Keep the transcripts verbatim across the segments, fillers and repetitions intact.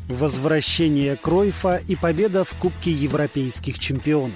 Возвращение Кройфа и победа в Кубке европейских чемпионов.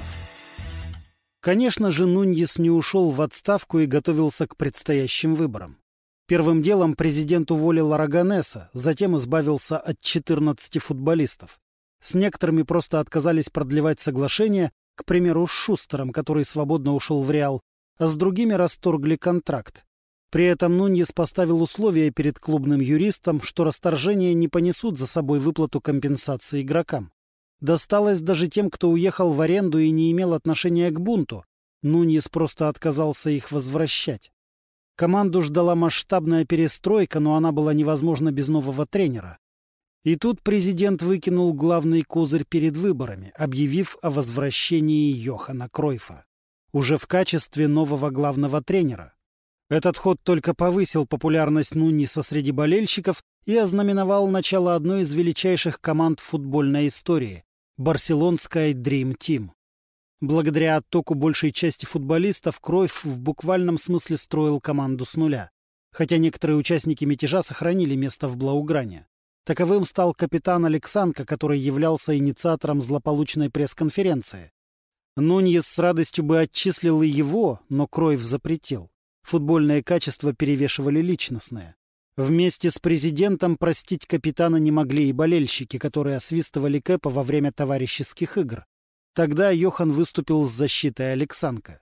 Конечно же, Нуньес не ушел в отставку и готовился к предстоящим выборам. Первым делом президент уволил Араганеса, затем избавился от четырнадцати футболистов. С некоторыми просто отказались продлевать соглашение, к примеру, с Шустером, который свободно ушел в Реал, а с другими расторгли контракт. При этом Нуньес поставил условие перед клубным юристом, что расторжения не понесут за собой выплату компенсации игрокам. Досталось даже тем, кто уехал в аренду и не имел отношения к бунту. Нуньес просто отказался их возвращать. Команду ждала масштабная перестройка, но она была невозможна без нового тренера. И тут президент выкинул главный козырь перед выборами, объявив о возвращении Йохана Кройфа. Уже в качестве нового главного тренера. Этот ход только повысил популярность Нуньеса среди болельщиков и ознаменовал начало одной из величайших команд футбольной истории – барселонской Dream Team. Благодаря оттоку большей части футболистов Кройф в буквальном смысле строил команду с нуля, хотя некоторые участники мятежа сохранили место в Блаугране. Таковым стал капитан Алексанко, который являлся инициатором злополучной пресс-конференции. Нуньес с радостью бы отчислил и его, но Кройф запретил. Футбольные качества перевешивали личностные. Вместе с президентом простить капитана не могли и болельщики, которые освистывали Кэпа во время товарищеских игр. Тогда Йохан выступил с защитой Алексанко.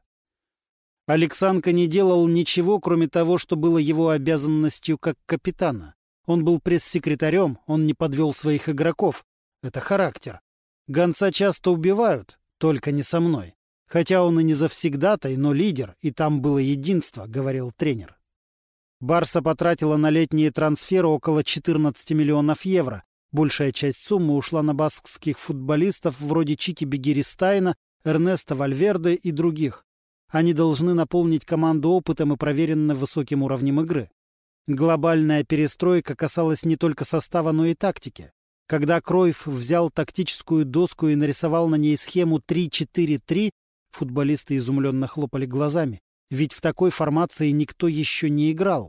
Алексанко не делал ничего, кроме того, что было его обязанностью как капитана. Он был пресс-секретарем, он не подвел своих игроков. Это характер. Гонца часто убивают, только не со мной. Хотя он и не завсегдатай, но лидер, и там было единство, говорил тренер. Барса потратила на летние трансферы около четырнадцати миллионов евро. Большая часть суммы ушла на баскских футболистов вроде Чики Бегиристайна, Эрнеста Вальверде и других. Они должны наполнить команду опытом и проверенным высоким уровнем игры. Глобальная перестройка касалась не только состава, но и тактики. Когда Кройф взял тактическую доску и нарисовал на ней схему три четыре три, футболисты изумленно хлопали глазами, ведь в такой формации никто еще не играл.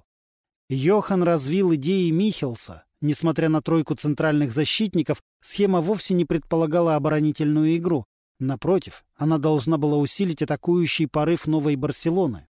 Йохан развил идеи Михелса. Несмотря на тройку центральных защитников, схема вовсе не предполагала оборонительную игру. Напротив, она должна была усилить атакующий порыв новой Барселоны.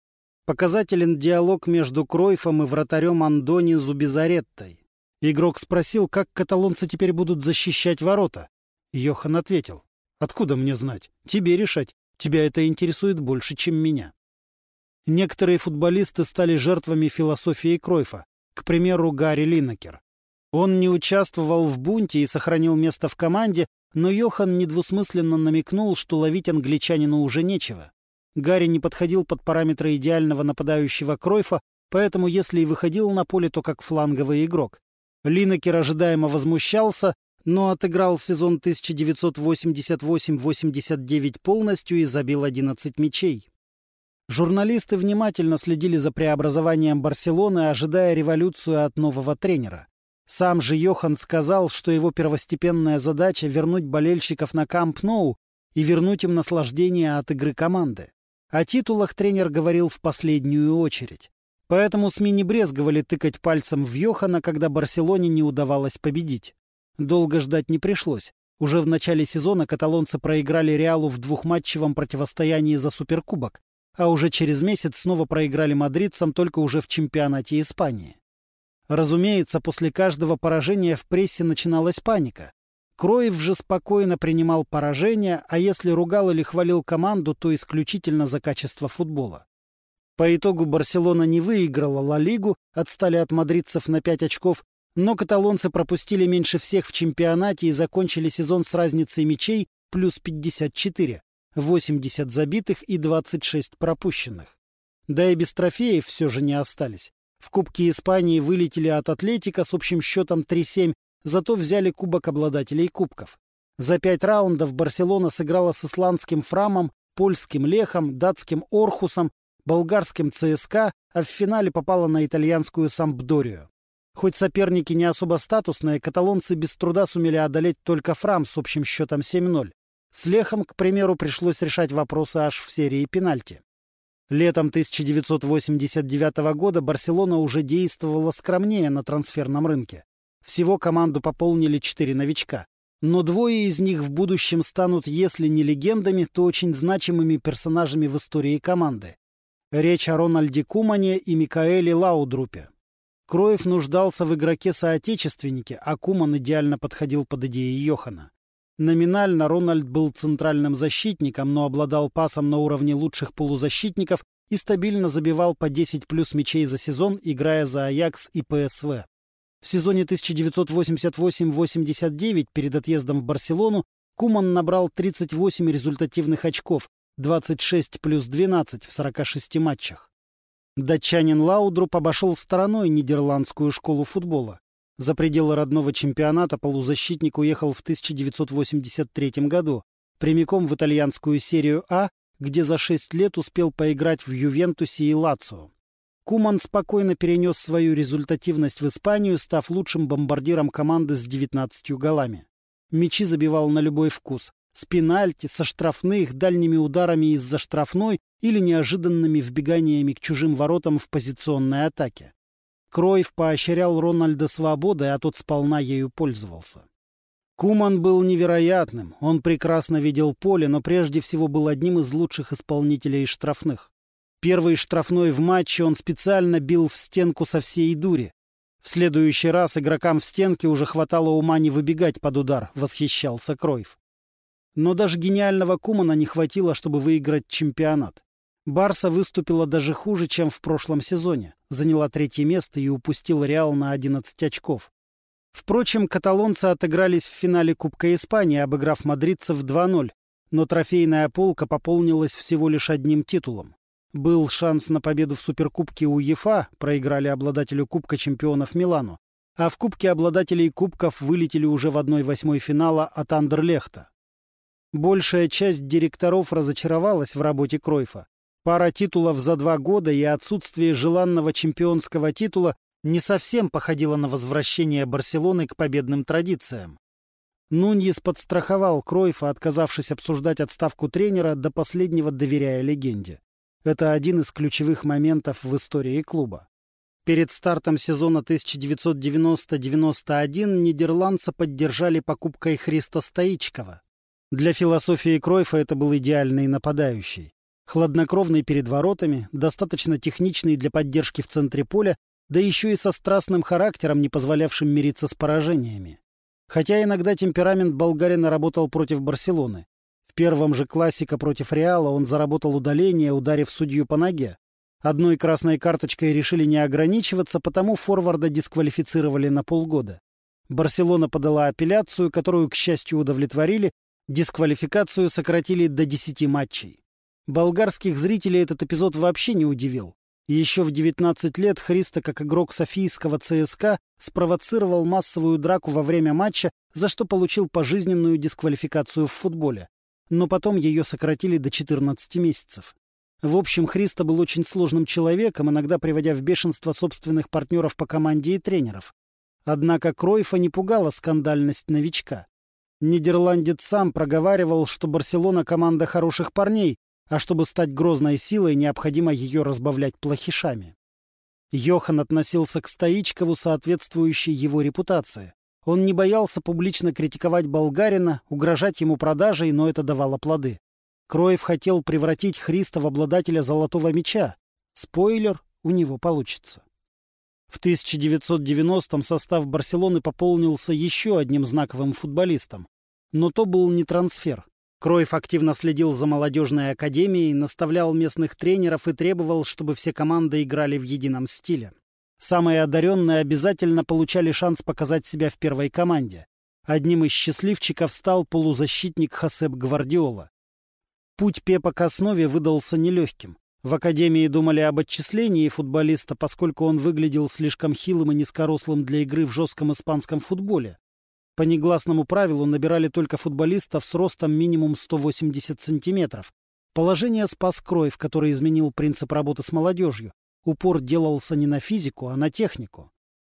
Показателен диалог между Кройфом и вратарем Андони Зубизареттой. Игрок спросил, как каталонцы теперь будут защищать ворота. Йохан ответил: «Откуда мне знать? Тебе решать. Тебя это интересует больше, чем меня». Некоторые футболисты стали жертвами философии Кройфа. К примеру, Гарри Линекер. Он не участвовал в бунте и сохранил место в команде, но Йохан недвусмысленно намекнул, что ловить англичанину уже нечего. Гарри не подходил под параметры идеального нападающего Кройфа, поэтому если и выходил на поле, то как фланговый игрок. Линекер ожидаемо возмущался, но отыграл сезон тысяча девятьсот восемьдесят восемь — восемьдесят девять полностью и забил одиннадцать мячей. Журналисты внимательно следили за преобразованием Барселоны, ожидая революцию от нового тренера. Сам же Йохан сказал, что его первостепенная задача — вернуть болельщиков на Камп Ноу и вернуть им наслаждение от игры команды. О титулах тренер говорил в последнюю очередь. Поэтому СМИ не брезговали тыкать пальцем в Йохана, когда Барселоне не удавалось победить. Долго ждать не пришлось. Уже в начале сезона каталонцы проиграли Реалу в двухматчевом противостоянии за Суперкубок, а уже через месяц снова проиграли мадридцам, только уже в чемпионате Испании. Разумеется, после каждого поражения в прессе начиналась паника. Кройф же спокойно принимал поражения, а если ругал или хвалил команду, то исключительно за качество футбола. По итогу Барселона не выиграла Ла Лигу, отстали от мадридцев на пять очков, но каталонцы пропустили меньше всех в чемпионате и закончили сезон с разницей мячей плюс пятьдесят четыре, восемьдесят забитых и двадцать шесть пропущенных. Да и без трофеев все же не остались. В Кубке Испании вылетели от Атлетико с общим счетом три семь, зато взяли Кубок обладателей кубков. За пять раундов Барселона сыграла с исландским Фрамом, польским Лехом, датским Орхусом, болгарским ЦСКА, а в финале попала на итальянскую Сампдорию. Хоть соперники не особо статусные, каталонцы без труда сумели одолеть только Фрам с общим счетом семь ноль. С Лехом, к примеру, пришлось решать вопросы аж в серии пенальти. Летом тысяча девятьсот восемьдесят девятого года Барселона уже действовала скромнее на трансферном рынке. Всего команду пополнили четыре новичка. Но двое из них в будущем станут, если не легендами, то очень значимыми персонажами в истории команды. Речь о Рональде Кумане и Микаэле Лаудрупе. Кройф нуждался в игроке-соотечественнике, а Куман идеально подходил под идеи Йохана. Номинально Рональд был центральным защитником, но обладал пасом на уровне лучших полузащитников и стабильно забивал по десять плюс мячей за сезон, играя за Аякс и ПСВ. В сезоне тысяча девятьсот восемьдесят восемь — восемьдесят девять перед отъездом в Барселону Куман набрал тридцать восемь результативных очков, двадцать шесть плюс двенадцать в сорока шести матчах. Датчанин Лаудруп обошел стороной нидерландскую школу футбола. За пределы родного чемпионата полузащитник уехал в тысяча девятьсот восемьдесят третьем году, прямиком в итальянскую серию А, где за шесть лет успел поиграть в Ювентусе и Лацио. Куман спокойно перенес свою результативность в Испанию, став лучшим бомбардиром команды с девятнадцатью голами. Мячи забивал на любой вкус. С пенальти, со штрафных, дальними ударами из-за штрафной или неожиданными вбеганиями к чужим воротам в позиционной атаке. Кройф поощрял Рональда свободой, а тот сполна ею пользовался. Куман был невероятным. Он прекрасно видел поле, но прежде всего был одним из лучших исполнителей штрафных. Первый штрафной в матче он специально бил в стенку со всей дури. В следующий раз игрокам в стенке уже хватало ума не выбегать под удар, восхищался Кройф. Но даже гениального Кумана не хватило, чтобы выиграть чемпионат. Барса выступила даже хуже, чем в прошлом сезоне. Заняла третье место и упустила Реал на одиннадцать очков. Впрочем, каталонцы отыгрались в финале Кубка Испании, обыграв мадридцев два ноль, но трофейная полка пополнилась всего лишь одним титулом. Был шанс на победу в Суперкубке УЕФА, проиграли обладателю Кубка чемпионов Милану, а в Кубке обладателей Кубков вылетели уже в одной восьмой финала от Андерлехта. Большая часть директоров разочаровалась в работе Кройфа. Пара титулов за два года и отсутствие желанного чемпионского титула не совсем походило на возвращение Барселоны к победным традициям. Нуньес подстраховал Кройфа, отказавшись обсуждать отставку тренера, до последнего доверяя легенде. Это один из ключевых моментов в истории клуба. Перед стартом сезона тысяча девятьсот девяносто — девяносто один нидерландца поддержали покупкой Христа Стоичкова. Для философии Кройфа это был идеальный нападающий. Хладнокровный перед воротами, достаточно техничный для поддержки в центре поля, да еще и со страстным характером, не позволявшим мириться с поражениями. Хотя иногда темперамент болгарина работал против Барселоны. В первом же классике против Реала он заработал удаление, ударив судью по ноге. Одной красной карточкой решили не ограничиваться, потому форварда дисквалифицировали на полгода. Барселона подала апелляцию, которую, к счастью, удовлетворили, дисквалификацию сократили до десяти матчей. Болгарских зрителей этот эпизод вообще не удивил. Еще в девятнадцать лет Христо, как игрок софийского ЦСКА, спровоцировал массовую драку во время матча, за что получил пожизненную дисквалификацию в футболе. Но потом ее сократили до четырнадцати месяцев. В общем, Христо был очень сложным человеком, иногда приводя в бешенство собственных партнеров по команде и тренеров. Однако Кройфа не пугала скандальность новичка. Нидерландец сам проговаривал, что Барселона — команда хороших парней, а чтобы стать грозной силой, необходимо ее разбавлять плохишами. Йохан относился к Стоичкову, соответствующей его репутации. Он не боялся публично критиковать болгарина, угрожать ему продажей, но это давало плоды. Кройф хотел превратить Христа в обладателя золотого мяча. Спойлер, у него получится. В тысяча девятьсот девяностом состав Барселоны пополнился еще одним знаковым футболистом. Но то был не трансфер. Кройф активно следил за молодежной академией, наставлял местных тренеров и требовал, чтобы все команды играли в едином стиле. Самые одаренные обязательно получали шанс показать себя в первой команде. Одним из счастливчиков стал полузащитник Хосеп Гвардиола. Путь Пепа к основе выдался нелегким. В академии думали об отчислении футболиста, поскольку он выглядел слишком хилым и низкорослым для игры в жестком испанском футболе. По негласному правилу набирали только футболистов с ростом минимум сто восемьдесят сантиметров. Положение спас Кройф, который изменил принцип работы с молодежью. Упор делался не на физику, а на технику.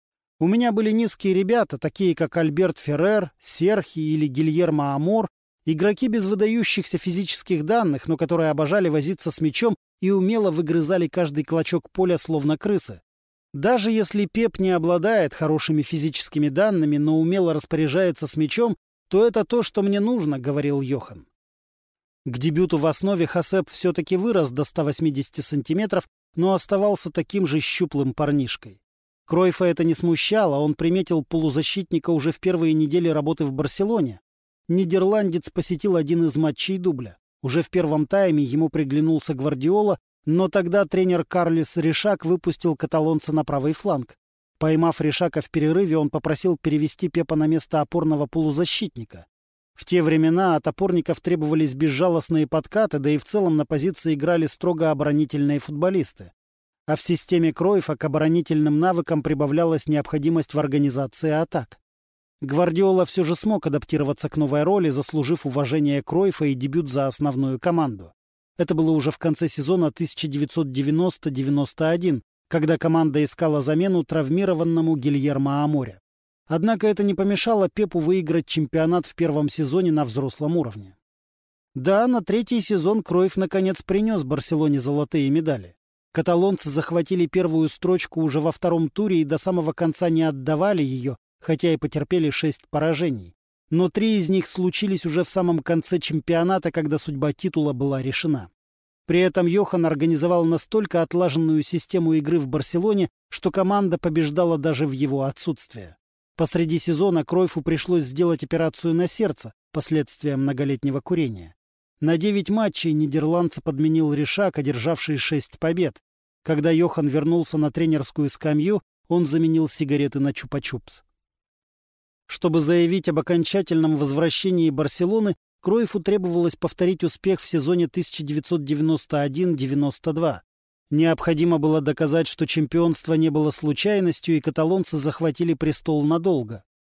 У меня были низкие ребята, такие как Альберт Феррер, Серхи или Гильермо Амор, игроки без выдающихся физических данных, но которые обожали возиться с мячом и умело выгрызали каждый клочок поля, словно крысы. Даже если Пеп не обладает хорошими физическими данными, но умело распоряжается с мячом, то это то, что мне нужно, — говорил Йохан. К дебюту в основе Хасеп все-таки вырос до ста восьмидесяти сантиметров, но оставался таким же щуплым парнишкой. Кройфа это не смущало, он приметил полузащитника уже в первые недели работы в Барселоне. Нидерландец посетил один из матчей дубля. Уже в первом тайме ему приглянулся Гвардиола, но тогда тренер Карлес Ришак выпустил каталонца на правый фланг. Поймав Ришака в перерыве, он попросил перевести Пепа на место опорного полузащитника. В те времена от опорников требовались безжалостные подкаты, да и в целом на позиции играли строго оборонительные футболисты. А в системе Кройфа к оборонительным навыкам прибавлялась необходимость в организации атак. Гвардиола все же смог адаптироваться к новой роли, заслужив уважение Кройфа и дебют за основную команду. Это было уже в конце сезона тысяча девятьсот девяносто — девяносто один, когда команда искала замену травмированному Гильермо Аморе. Однако это не помешало Пепу выиграть чемпионат в первом сезоне на взрослом уровне. Да, на третий сезон Кройф наконец принес Барселоне золотые медали. Каталонцы захватили первую строчку уже во втором туре и до самого конца не отдавали ее, хотя и потерпели шесть поражений. Но три из них случились уже в самом конце чемпионата, когда судьба титула была решена. При этом Йохан организовал настолько отлаженную систему игры в Барселоне, что команда побеждала даже в его отсутствие. Посреди сезона Кройфу пришлось сделать операцию на сердце, последствия многолетнего курения. На девять матчей нидерландца подменил Ришак, одержавший шесть побед. Когда Йохан вернулся на тренерскую скамью, он заменил сигареты на чупа-чупс. Чтобы заявить об окончательном возвращении Барселоны, Кройфу требовалось повторить успех в сезоне тысяча девятьсот девяносто один — девяносто два. Необходимо было доказать, что чемпионство не было случайностью, и каталонцы захватили престол надолго.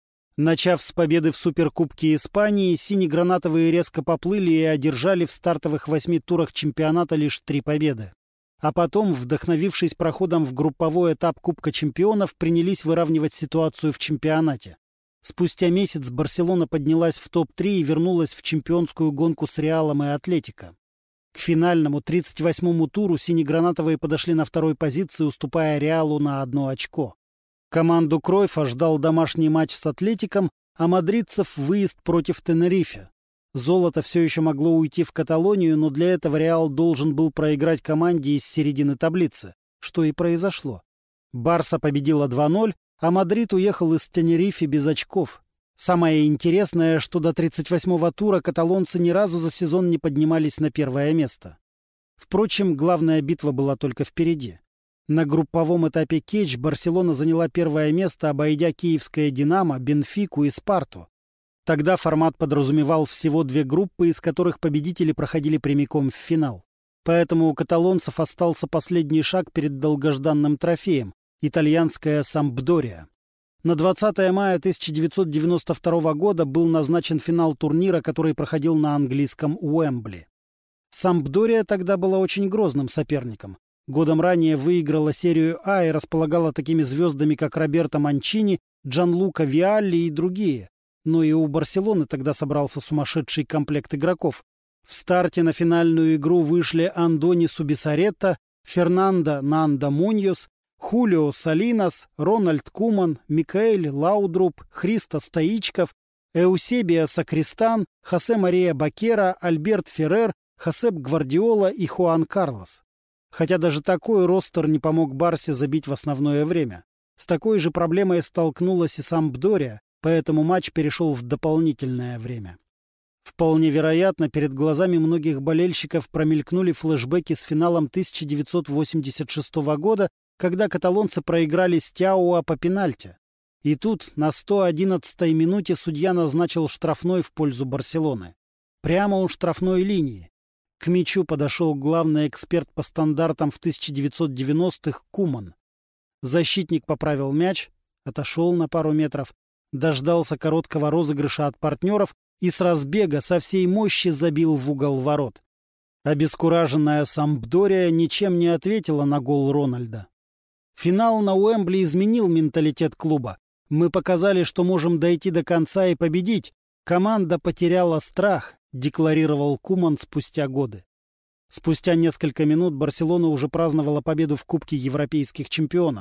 Начав с победы в Суперкубке Испании, сине-гранатовые резко поплыли и одержали в стартовых восьми турах чемпионата лишь три победы. А потом, вдохновившись проходом в групповой этап Кубка чемпионов, принялись выравнивать ситуацию в чемпионате. Спустя месяц Барселона поднялась в топ три и вернулась в чемпионскую гонку с Реалом и Атлетико. К финальному тридцать восьмому туру синегранатовые подошли на второй позиции, уступая Реалу на одно очко. Команду Кройфа ждал домашний матч с Атлетиком, а мадридцев выезд против Тенерифе. Золото все еще могло уйти в Каталонию, но для этого Реал должен был проиграть команде из середины таблицы, что и произошло. Барса победила два ноль, а Мадрид уехал из Тенерифе без очков. Самое интересное, что до тридцать восьмого тура каталонцы ни разу за сезон не поднимались на первое место. Впрочем, главная битва была только впереди. На групповом этапе Кетч Барселона заняла первое место, обойдя киевское «Динамо», Бенфику и Спарту. Тогда формат подразумевал всего две группы, из которых победители проходили прямиком в финал. Поэтому у каталонцев остался последний шаг перед долгожданным трофеем — итальянская «Сампдория». На двадцатое мая тысяча девятьсот девяносто второго года был назначен финал турнира, который проходил на английском Уэмбли. «Сампдория» тогда была очень грозным соперником. Годом ранее выиграла серию А и располагала такими звездами, как Роберто Манчини, Джанлука Виалли и другие. Но и у Барселоны тогда собрался сумасшедший комплект игроков. В старте на финальную игру вышли Андони Субисаретто, Фернандо Нанда Муньос, Хулио Салинас, Рональд Куман, Микаэль Лаудруп, Христо Стоичков, Эусебио Сакристан, Хосе Мария Бакера, Альберт Феррер, Хосеп Гвардиола и Хуан Карлос. Хотя даже такой ростер не помог Барсе забить в основное время. С такой же проблемой столкнулась и Сампдория, поэтому матч перешел в дополнительное время. Вполне вероятно, перед глазами многих болельщиков промелькнули флешбеки с финалом тысяча девятьсот восемьдесят шестого года, когда каталонцы проиграли Стяуа по пенальти. И тут на сто одиннадцатой минуте судья назначил штрафной в пользу Барселоны. Прямо у штрафной линии. К мячу подошел главный эксперт по стандартам в тысяча девятьсот девяностых Куман. Защитник поправил мяч, отошел на пару метров, дождался короткого розыгрыша от партнеров и с разбега со всей мощи забил в угол ворот. Обескураженная Сампдория ничем не ответила на гол Рональда. Финал на Уэмбли изменил менталитет клуба. Мы показали, что можем дойти до конца и победить. Команда потеряла страх, декларировал Куман спустя годы. Спустя несколько минут Барселона уже праздновала победу в Кубке Европейских чемпионов.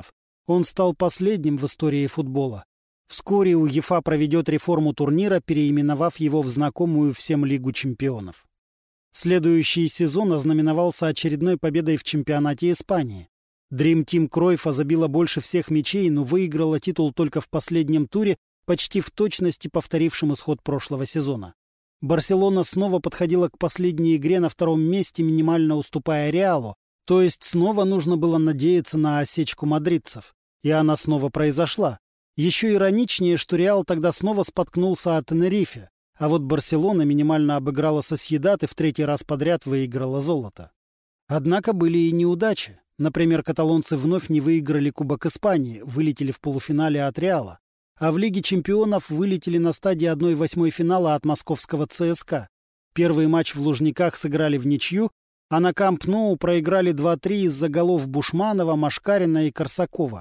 Он стал последним в истории футбола. Вскоре УЕФА проведет реформу турнира, переименовав его в знакомую всем Лигу чемпионов. Следующий сезон ознаменовался очередной победой в чемпионате Испании. Dream Team Кройфа забила больше всех мячей, но выиграла титул только в последнем туре, почти в точности повторившим исход прошлого сезона. Барселона снова подходила к последней игре на втором месте, минимально уступая Реалу, то есть снова нужно было надеяться на осечку мадридцев. И она снова произошла. Еще ироничнее, что Реал тогда снова споткнулся от Тенерифе, а вот Барселона минимально обыграла Сосьедад и в третий раз подряд выиграла золото. Однако были и неудачи. Например, каталонцы вновь не выиграли Кубок Испании, вылетели в полуфинале от Реала, а в Лиге чемпионов вылетели на стадии одной восьмой финала от московского ЦСКА. Первый матч в Лужниках сыграли в ничью, а на Камп Ноу проиграли два-три из-за голов Бушманова, Машкарина и Корсакова.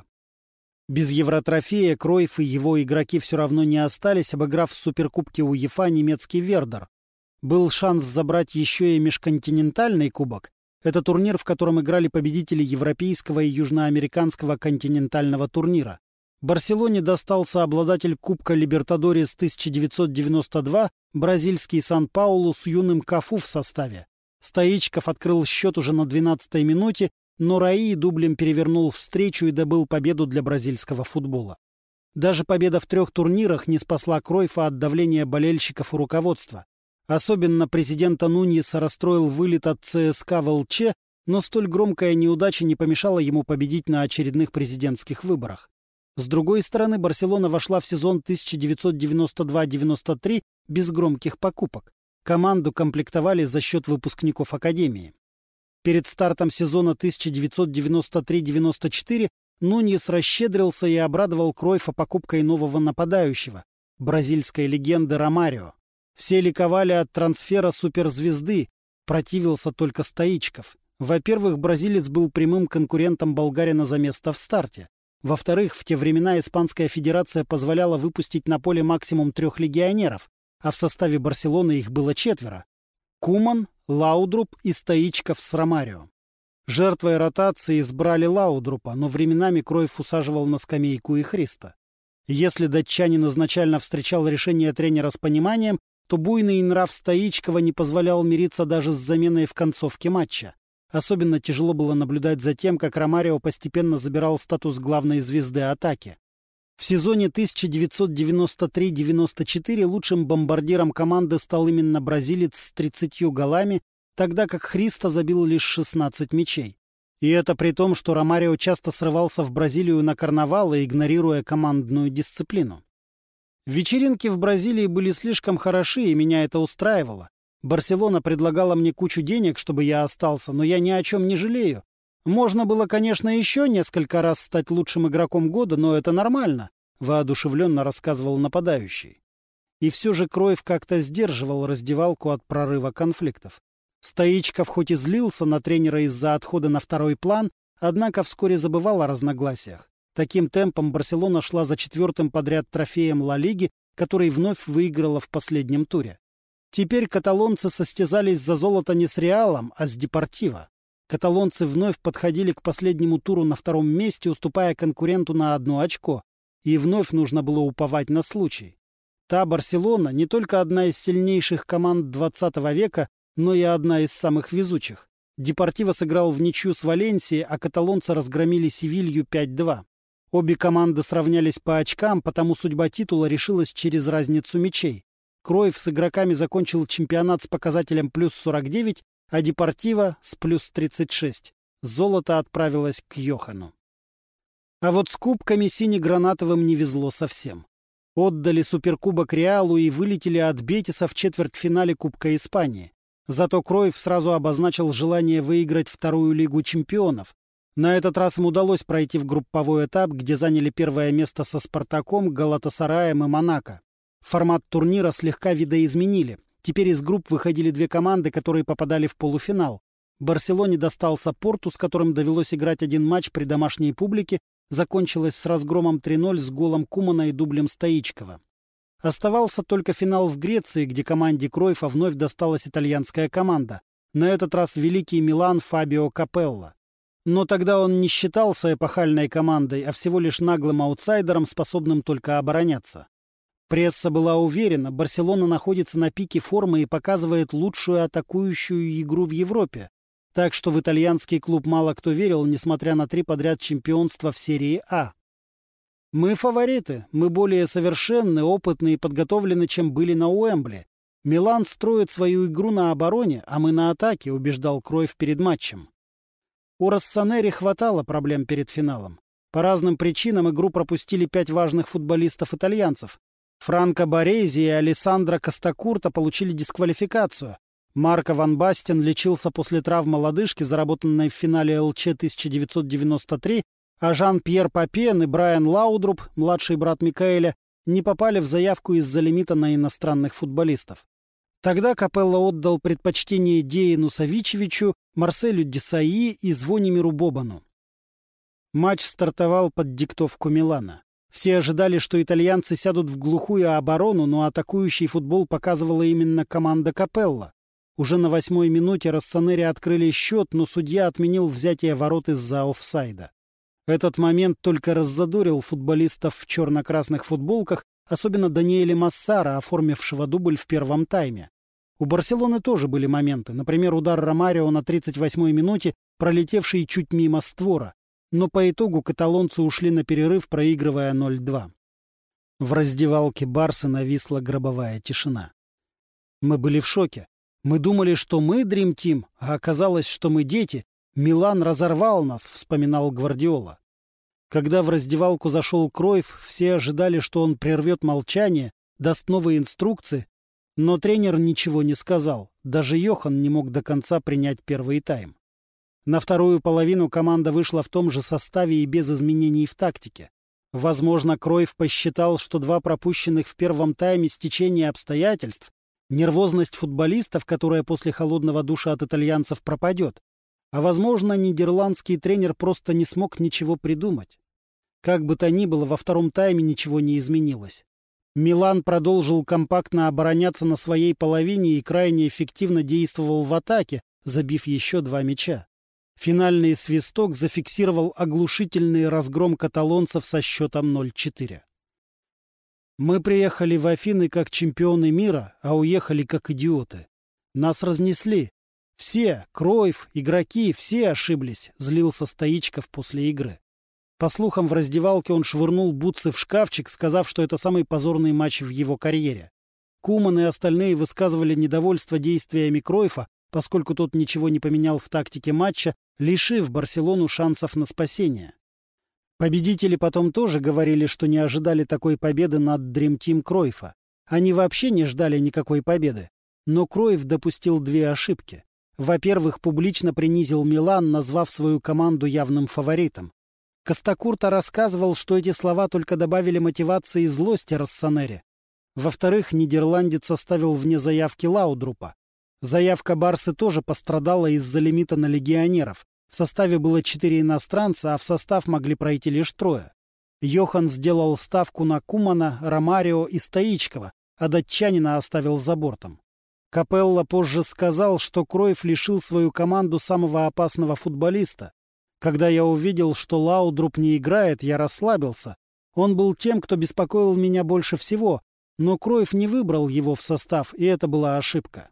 Без Евротрофея Кройф и его игроки все равно не остались, обыграв в Суперкубке УЕФА немецкий Вердер. Был шанс забрать еще и межконтинентальный кубок. Это турнир, в котором играли победители европейского и южноамериканского континентального турнира. Барселоне достался обладатель Кубка Либертадорес тысяча девятьсот девяносто два, бразильский Сан-Паулу с юным Кафу в составе. Стоичков открыл счет уже на двенадцатой минуте, но Раи дублем перевернул встречу и добыл победу для бразильского футбола. Даже победа в трех турнирах не спасла Кройфа от давления болельщиков и руководства. Особенно президента Нуньеса расстроил вылет от ЦСКА в ЛЧ, но столь громкая неудача не помешала ему победить на очередных президентских выборах. С другой стороны, Барселона вошла в сезон тысяча девятьсот девяносто два девяносто три без громких покупок. Команду комплектовали за счет выпускников академии. Перед стартом сезона тысяча девятьсот девяносто три девяносто четыре Нуньес расщедрился и обрадовал Кройфа покупкой нового нападающего, бразильской легенды Ромарио. Все ликовали от трансфера суперзвезды, противился только Стоичков. Во-первых, бразилец был прямым конкурентом болгарина за место в старте. Во-вторых, в те времена Испанская Федерация позволяла выпустить на поле максимум трех легионеров, а в составе Барселоны их было четверо. Куман, Лаудруб и Стоичков с Ромарио. Жертвой ротации избрали Лаудрупа, но временами Кройф усаживал на скамейку и Христа. Если датчанин изначально встречал решение тренера с пониманием, то буйный нрав Стоичкова не позволял мириться даже с заменой в концовке матча. Особенно тяжело было наблюдать за тем, как Ромарио постепенно забирал статус главной звезды атаки. В сезоне тысяча девятьсот девяносто три девяносто четыре лучшим бомбардиром команды стал именно бразилец с тридцатью голами, тогда как Христа забил лишь шестнадцать мячей. И это при том, что Ромарио часто срывался в Бразилию на карнавал, игнорируя командную дисциплину. Вечеринки в Бразилии были слишком хороши, и меня это устраивало. Барселона предлагала мне кучу денег, чтобы я остался, но я ни о чем не жалею. Можно было, конечно, еще несколько раз стать лучшим игроком года, но это нормально, — воодушевленно рассказывал нападающий. И все же Кройф как-то сдерживал раздевалку от прорыва конфликтов. Стоичков хоть и злился на тренера из-за отхода на второй план, однако вскоре забывал о разногласиях. Таким темпом Барселона шла за четвертым подряд трофеем Ла Лиги, который вновь выиграла в последнем туре. Теперь каталонцы состязались за золото не с Реалом, а с Депортиво. Каталонцы вновь подходили к последнему туру на втором месте, уступая конкуренту на одно очко, и вновь нужно было уповать на случай. Та Барселона не только одна из сильнейших команд двадцатого века, но и одна из самых везучих. Депортиво сыграл в ничью с Валенсией, а каталонцы разгромили Севилью пять-два. Обе команды сравнялись по очкам, потому судьба титула решилась через разницу мячей. Кройф с игроками закончил чемпионат с показателем плюс сорок девять, а Депортиво с плюс тридцать шесть. Золото отправилось к Йохану. А вот с кубками сине-гранатовым не везло совсем. Отдали суперкубок Реалу и вылетели от Бетиса в четвертьфинале Кубка Испании. Зато Кройф сразу обозначил желание выиграть вторую Лигу чемпионов. На этот раз им удалось пройти в групповой этап, где заняли первое место со Спартаком, Галатасараем и Монако. Формат турнира слегка видоизменили. Теперь из групп выходили две команды, которые попадали в полуфинал. Барселоне достался Порту, с которым довелось играть один матч при домашней публике, закончилось с разгромом три-ноль с голом Кумана и дублем Стоичкова. Оставался только финал в Греции, где команде Кройфа вновь досталась итальянская команда. На этот раз великий Милан Фабио Капелло. Но тогда он не считался эпохальной командой, а всего лишь наглым аутсайдером, способным только обороняться. Пресса была уверена, Барселона находится на пике формы и показывает лучшую атакующую игру в Европе. Так что в итальянский клуб мало кто верил, несмотря на три подряд чемпионства в серии А. «Мы фавориты, мы более совершенны, опытны и подготовлены, чем были на Уэмбли. Милан строит свою игру на обороне, а мы на атаке», — убеждал Кройф перед матчем. У Россонери хватало проблем перед финалом. По разным причинам игру пропустили пять важных футболистов-итальянцев. Франко Барези и Алессандро Костакурта получили дисквалификацию. Марко Ван Бастен лечился после травмы лодыжки, заработанной в финале ЛЧ тысяча девятьсот девяносто три, а Жан-Пьер Папен и Брайан Лаудруб, младший брат Микаэля, не попали в заявку из-за лимита на иностранных футболистов. Тогда Капелло отдал предпочтение Деяну Савичевичу, Марселю Десаи и Звонимиру Бобану. Матч стартовал под диктовку Милана. Все ожидали, что итальянцы сядут в глухую оборону, но атакующий футбол показывала именно команда Капелло. Уже на восьмой минуте Россонери открыли счет, но судья отменил взятие ворот из-за офсайда. Этот момент только раззадорил футболистов в черно-красных футболках, особенно Даниэля Массара, оформившего дубль в первом тайме. У Барселоны тоже были моменты, например, удар Ромарио на тридцать восьмой минуте, пролетевший чуть мимо створа. Но по итогу каталонцы ушли на перерыв, проигрывая ноль два. В раздевалке Барсы нависла гробовая тишина. Мы были в шоке. Мы думали, что мы Dream Team, а оказалось, что мы дети. Милан разорвал нас, вспоминал Гвардиола. Когда в раздевалку зашел Кройф, все ожидали, что он прервет молчание, даст новые инструкции, но тренер ничего не сказал. Даже Йохан не мог до конца принять первый тайм. На вторую половину команда вышла в том же составе и без изменений в тактике. Возможно, Кройф посчитал, что два пропущенных в первом тайме стечения обстоятельств, нервозность футболистов, которая после холодного душа от итальянцев пропадет, а, возможно, нидерландский тренер просто не смог ничего придумать. Как бы то ни было, во втором тайме ничего не изменилось. Милан продолжил компактно обороняться на своей половине и крайне эффективно действовал в атаке, забив еще два мяча. Финальный свисток зафиксировал оглушительный разгром каталонцев со счетом ноль четыре. Мы приехали в Афины как чемпионы мира, а уехали как идиоты. Нас разнесли. Все, Кройф, игроки, все ошиблись, злился Стоичков после игры. По слухам, в раздевалке он швырнул бутсы в шкафчик, сказав, что это самый позорный матч в его карьере. Куман и остальные высказывали недовольство действиями Кройфа, поскольку тот ничего не поменял в тактике матча, лишив Барселону шансов на спасение. Победители потом тоже говорили, что не ожидали такой победы над Dream Team Кройфа. Они вообще не ждали никакой победы. Но Кройф допустил две ошибки. Во-первых, публично принизил Милан, назвав свою команду явным фаворитом. Костакурта рассказывал, что эти слова только добавили мотивации и злости Россонери. Во-вторых, нидерландец оставил вне заявки Лаудрупа. Заявка Барсы тоже пострадала из-за лимита на легионеров. В составе было четыре иностранца, а в состав могли пройти лишь трое. Йохан сделал ставку на Кумана, Ромарио и Стоичкова, а датчанина оставил за бортом. Капелло позже сказал, что Кройф лишил свою команду самого опасного футболиста. Когда я увидел, что Лаудруб не играет, я расслабился. Он был тем, кто беспокоил меня больше всего, но Кройф не выбрал его в состав, и это была ошибка.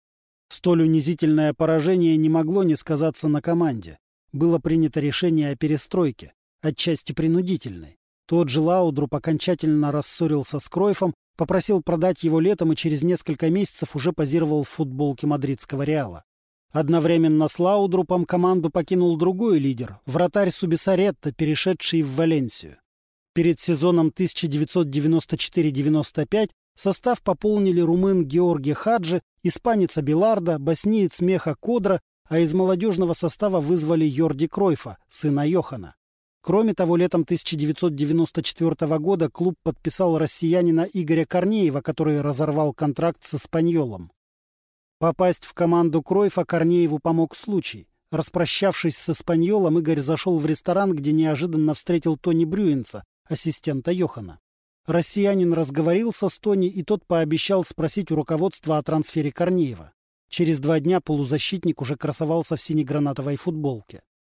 Столь унизительное поражение не могло не сказаться на команде. Было принято решение о перестройке, отчасти принудительной. Тот же Лаудруб окончательно рассорился с Кройфом, попросил продать его летом и через несколько месяцев уже позировал в футболке мадридского Реала. Одновременно с Лаудрупом команду покинул другой лидер, вратарь Субисаретто, перешедший в Валенсию. Перед сезоном тысяча девятьсот девяносто четыре девяносто пять состав пополнили румын Георги Хаджи, испанец Абиларда, боснеец Меха Кодра, а из молодежного состава вызвали Йорди Кройфа, сына Йохана. Кроме того, летом тысяча девятьсот девяносто четвёртого года клуб подписал россиянина Игоря Корнеева, который разорвал контракт с Эспаньолом. Попасть в команду Кройфа Корнееву помог случай. Распрощавшись с Эспаньолом, Игорь зашел в ресторан, где неожиданно встретил Тони Брюинса, ассистента Йохана. Россиянин разговорился с Тони, и тот пообещал спросить у руководства о трансфере Корнеева. Через два дня полузащитник уже красовался в синегранатовой футболке.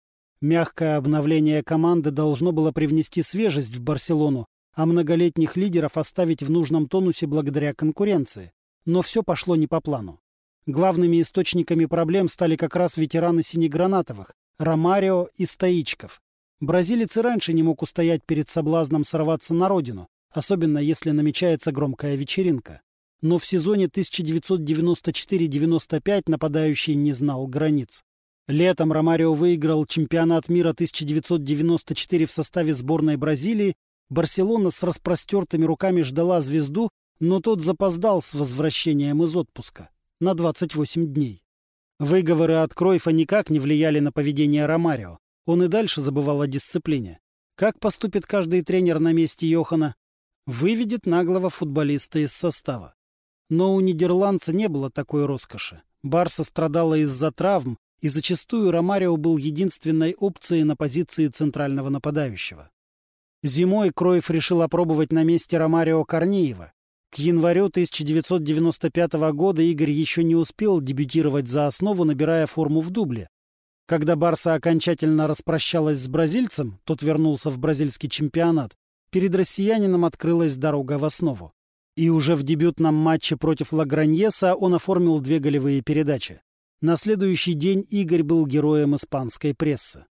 Мягкое обновление команды должно было привнести свежесть в Барселону, а многолетних лидеров оставить в нужном тонусе благодаря конкуренции. Но все пошло не по плану. Главными источниками проблем стали как раз ветераны синегранатовых – Ромарио и Стоичков. Бразилец и раньше не мог устоять перед соблазном сорваться на родину, особенно если намечается громкая вечеринка. Но в сезоне тысяча девятьсот девяносто четыре — девяносто пять нападающий не знал границ. Летом Ромарио выиграл чемпионат мира тысяча девятьсот девяносто четыре в составе сборной Бразилии. Барселона с распростертыми руками ждала звезду, но тот запоздал с возвращением из отпуска на двадцать восемь дней. Выговоры от Кройфа никак не влияли на поведение Ромарио. Он и дальше забывал о дисциплине. Как поступит каждый тренер на месте Йохана? Выведет наглого футболиста из состава. Но у нидерландца не было такой роскоши. Барса страдала из-за травм, и зачастую Ромарио был единственной опцией на позиции центрального нападающего. Зимой Кройф решил опробовать на месте Ромарио Корнеева. К январю тысяча девятьсот девяносто пятого года Игорь еще не успел дебютировать за основу, набирая форму в дубле. Когда Барса окончательно распрощалась с бразильцем, тот вернулся в бразильский чемпионат, перед россиянином открылась дорога в основу. И уже в дебютном матче против Лаграньеса он оформил две голевые передачи. На следующий день Игорь был героем испанской прессы.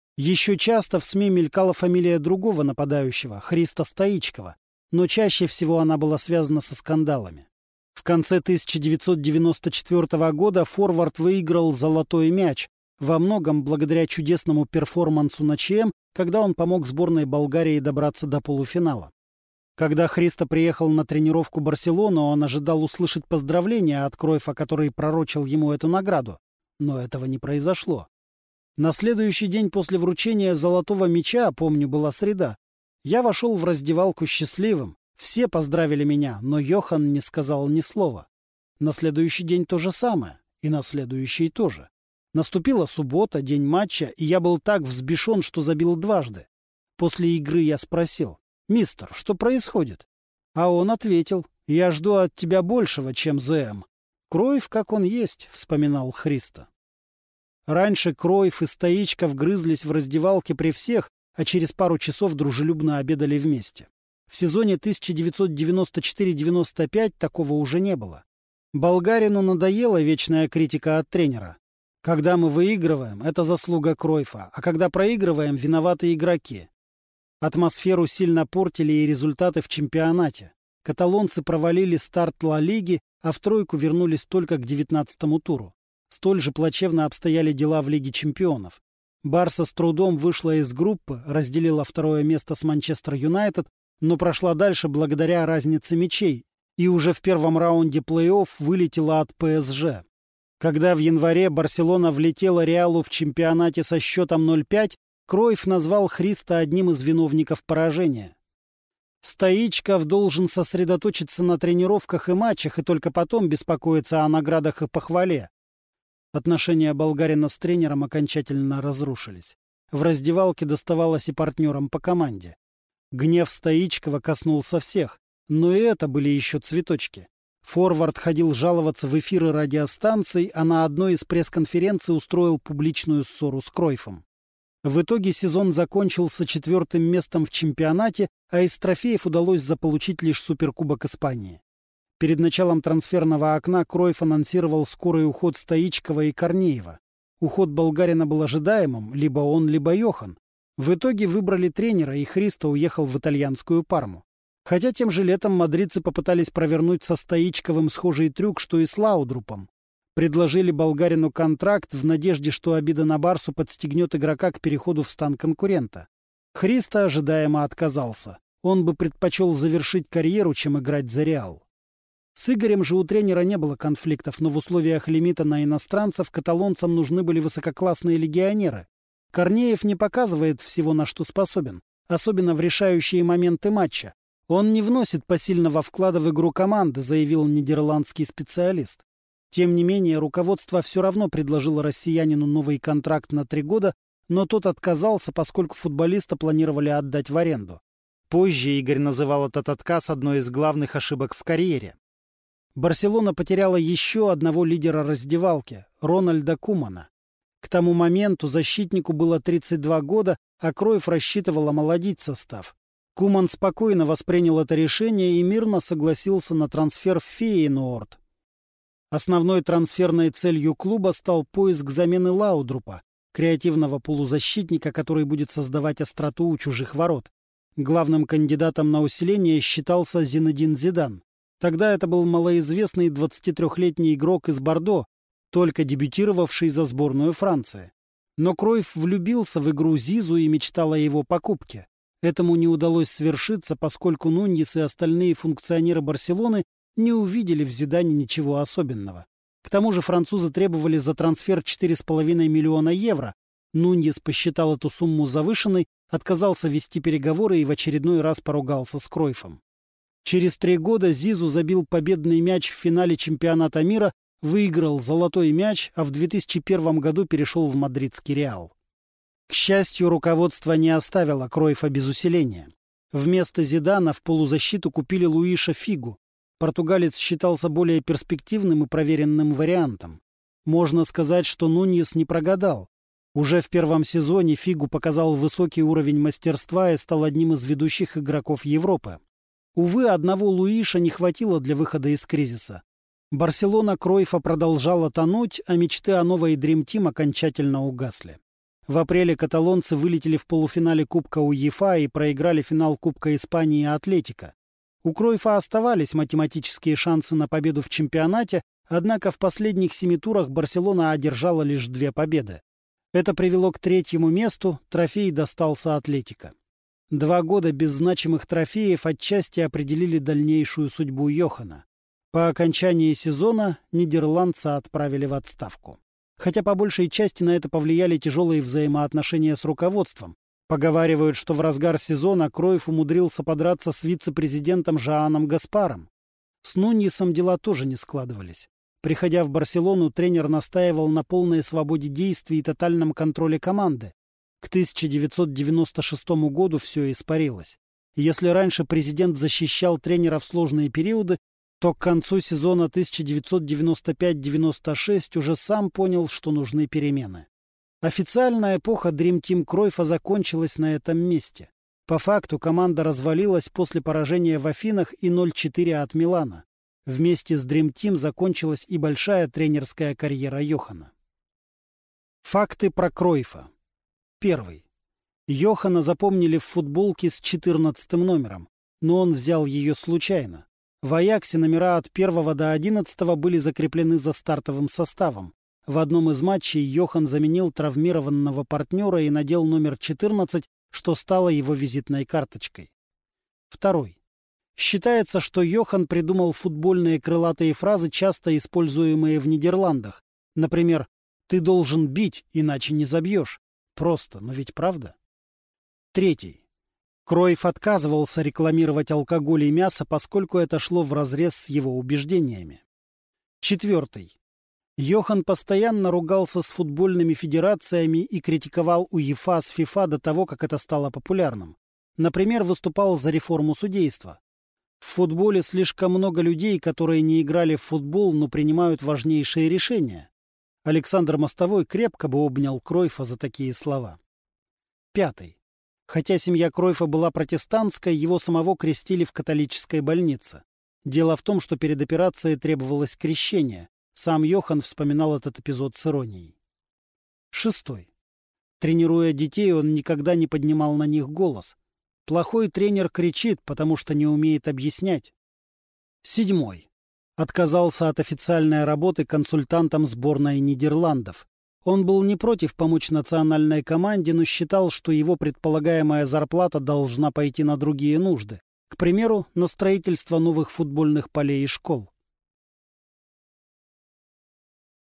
Еще часто в СМИ мелькала фамилия другого нападающего, Христа Стоичкова, но чаще всего она была связана со скандалами. В конце тысяча девятьсот девяносто четвёртого года форвард выиграл «золотой мяч», во многом благодаря чудесному перформансу на ЧМ, когда он помог сборной Болгарии добраться до полуфинала. Когда Христо приехал на тренировку Барселоны, он ожидал услышать поздравления от Кройфа, который пророчил ему эту награду. Но этого не произошло. На следующий день после вручения «золотого мяча», помню, была среда, я вошел в раздевалку счастливым. Все поздравили меня, но Йохан не сказал ни слова. На следующий день то же самое, и на следующий тоже. Наступила суббота, день матча, и я был так взбешен, что забил дважды. После игры я спросил: «Мистер, что происходит?» А он ответил: «Я жду от тебя большего, чем ЗМ». «Кройф, как он есть», — вспоминал Христо. Раньше Кройф и Стоичков грызлись в раздевалке при всех, а через пару часов дружелюбно обедали вместе. В сезоне тысяча девятьсот девяносто четыре — девяносто пять такого уже не было. Болгарину надоела вечная критика от тренера. Когда мы выигрываем, это заслуга Кройфа, а когда проигрываем, виноваты игроки. Атмосферу сильно портили и результаты в чемпионате. Каталонцы провалили старт Ла Лиги, а в тройку вернулись только к девятнадцатому туру. Столь же плачевно обстояли дела в Лиге чемпионов. Барса с трудом вышла из группы, разделила второе место с Манчестер Юнайтед, но прошла дальше благодаря разнице мячей и уже в первом раунде плей-офф вылетела от ПСЖ. Когда в январе Барселона влетела Реалу в чемпионате со счетом ноль пять, Кройф назвал Христа одним из виновников поражения. Стоичков должен сосредоточиться на тренировках и матчах и только потом беспокоиться о наградах и похвале. Отношения болгарина с тренером окончательно разрушились. В раздевалке доставалось и партнерам по команде. Гнев Стоичкова коснулся всех, но и это были еще цветочки. Форвард ходил жаловаться в эфиры радиостанций, а на одной из пресс-конференций устроил публичную ссору с Кройфом. В итоге сезон закончился четвертым местом в чемпионате, а из трофеев удалось заполучить лишь Суперкубок Испании. Перед началом трансферного окна Кройф анонсировал скорый уход Стоичкова и Корнеева. Уход болгарина был ожидаемым, либо он, либо Йохан. В итоге выбрали тренера, и Христо уехал в итальянскую Парму. Хотя тем же летом мадридцы попытались провернуть со Стоичковым схожий трюк, что и с Лаудрупом. Предложили болгарину контракт в надежде, что обида на Барсу подстегнет игрока к переходу в стан конкурента. Христо ожидаемо отказался. Он бы предпочел завершить карьеру, чем играть за Реал. С Игорем же у тренера не было конфликтов, но в условиях лимита на иностранцев каталонцам нужны были высококлассные легионеры. Корнеев не показывает всего, на что способен, особенно в решающие моменты матча. Он не вносит посильного вклада в игру команды, заявил нидерландский специалист. Тем не менее, руководство все равно предложило россиянину новый контракт на три года, но тот отказался, поскольку футболиста планировали отдать в аренду. Позже Игорь называл этот отказ одной из главных ошибок в карьере. Барселона потеряла еще одного лидера раздевалки – Рональда Кумана. К тому моменту защитнику было тридцать два года, а Кройф рассчитывал омолодить состав. Куман спокойно воспринял это решение и мирно согласился на трансфер в Фейеноорд. Основной трансферной целью клуба стал поиск замены Лаудрупа, креативного полузащитника, который будет создавать остроту у чужих ворот. Главным кандидатом на усиление считался Зинедин Зидан. Тогда это был малоизвестный двадцатитрёхлетний игрок из Бордо, только дебютировавший за сборную Франции. Но Кройф влюбился в игру Зизу и мечтал о его покупке. Этому не удалось свершиться, поскольку Нуньес и остальные функционеры Барселоны не увидели в Зидане ничего особенного. К тому же французы требовали за трансфер четыре с половиной миллиона евро. Нуньес посчитал эту сумму завышенной, отказался вести переговоры и в очередной раз поругался с Кройфом. Через три года Зизу забил победный мяч в финале чемпионата мира, выиграл золотой мяч, а в две тысячи первом году перешел в мадридский Реал. К счастью, руководство не оставило Кройфа без усиления. Вместо Зидана в полузащиту купили Луиша Фигу. Португалец считался более перспективным и проверенным вариантом. Можно сказать, что Нуньес не прогадал. Уже в первом сезоне Фигу показал высокий уровень мастерства и стал одним из ведущих игроков Европы. Увы, одного Луиша не хватило для выхода из кризиса. Барселона Кройфа продолжала тонуть, а мечты о новой Dream Team окончательно угасли. В апреле каталонцы вылетели в полуфинале Кубка УЕФА и проиграли финал Кубка Испании Атлетико. У Кройфа оставались математические шансы на победу в чемпионате, однако в последних семи турах Барселона одержала лишь две победы. Это привело к третьему месту, трофей достался Атлетико. Два года без значимых трофеев отчасти определили дальнейшую судьбу Йохана. По окончании сезона нидерландца отправили в отставку. Хотя по большей части на это повлияли тяжелые взаимоотношения с руководством. Поговаривают, что в разгар сезона Кройф умудрился подраться с вице-президентом Жоаном Гаспаром. С Нуньесом дела тоже не складывались. Приходя в Барселону, тренер настаивал на полной свободе действий и тотальном контроле команды. К тысяча девятьсот девяносто шестому году все испарилось. Если раньше президент защищал тренера в сложные периоды, то к концу сезона тысяча девятьсот девяносто пять девяносто шесть уже сам понял, что нужны перемены. Официальная эпоха Dream Team Кройфа закончилась на этом месте. По факту команда развалилась после поражения в Афинах и ноль четыре от Милана. Вместе с Dream Team закончилась и большая тренерская карьера Йохана. Факты про Кройфа. Первый. Йохана запомнили в футболке с четырнадцатым номером, но он взял ее случайно. В Аяксе номера от первого до одиннадцатого были закреплены за стартовым составом. В одном из матчей Йохан заменил травмированного партнера и надел номер четырнадцать, что стало его визитной карточкой. Второй. Считается, что Йохан придумал футбольные крылатые фразы, часто используемые в Нидерландах. Например, «Ты должен бить, иначе не забьешь». Просто, но ведь правда? Третий. Кройф отказывался рекламировать алкоголь и мясо, поскольку это шло вразрез с его убеждениями. Четвертый. Йохан постоянно ругался с футбольными федерациями и критиковал УЕФА с ФИФА до того, как это стало популярным. Например, выступал за реформу судейства. В футболе слишком много людей, которые не играли в футбол, но принимают важнейшие решения. Александр Мостовой крепко бы обнял Кройфа за такие слова. Пятый. Хотя семья Кройфа была протестантской, его самого крестили в католической больнице. Дело в том, что перед операцией требовалось крещение. Сам Йохан вспоминал этот эпизод с иронией. Шестой. Тренируя детей, он никогда не поднимал на них голос. Плохой тренер кричит, потому что не умеет объяснять. Седьмой. Отказался от официальной работы консультантом сборной Нидерландов. Он был не против помочь национальной команде, но считал, что его предполагаемая зарплата должна пойти на другие нужды. К примеру, на строительство новых футбольных полей и школ.